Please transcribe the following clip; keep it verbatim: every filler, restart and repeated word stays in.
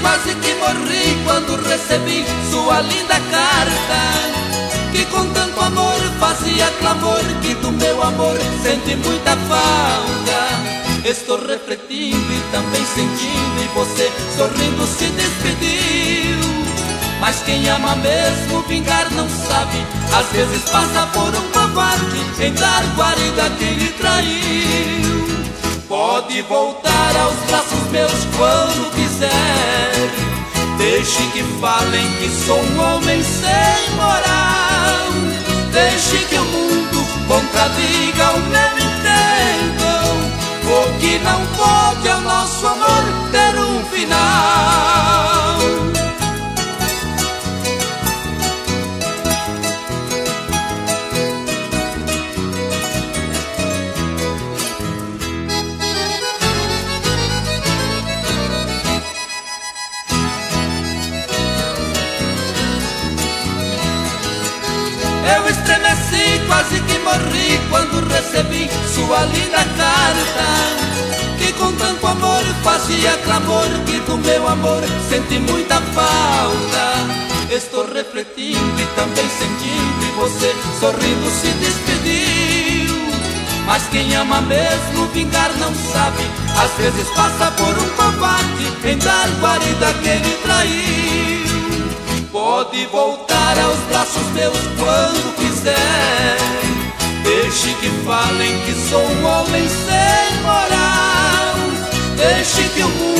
quase que morri quando recebi sua linda carta, que com tanto amor fazia clamor, que do meu amor senti muita falta. Estou refletindo e também sentindo, e você sorrindo se despediu. Mas quem ama mesmo vingar não sabe, às vezes passa por um covarde em dar guarida a quem lhe traiu. Pode voltar aos braços meus quando quiser, deixe que falem que sou um homem sem moral, deixe que o mundo contradiga o meu intento. O que não pode é o nosso amor ter um final. Eu estremeci, quase que morri quando recebi sua linda carta, que com tanto amor fazia clamor, que do meu amor senti muita falta. Estou refletindo e também sentindo, e você sorrindo se despediu. Mas quem ama mesmo vingar não sabe, às vezes passa por um covarde em dar guarida a quem lhe traiu. Pode voltar aos braços meus quando quiser, deixe que falem que sou um homem sem moral, deixe que o mundo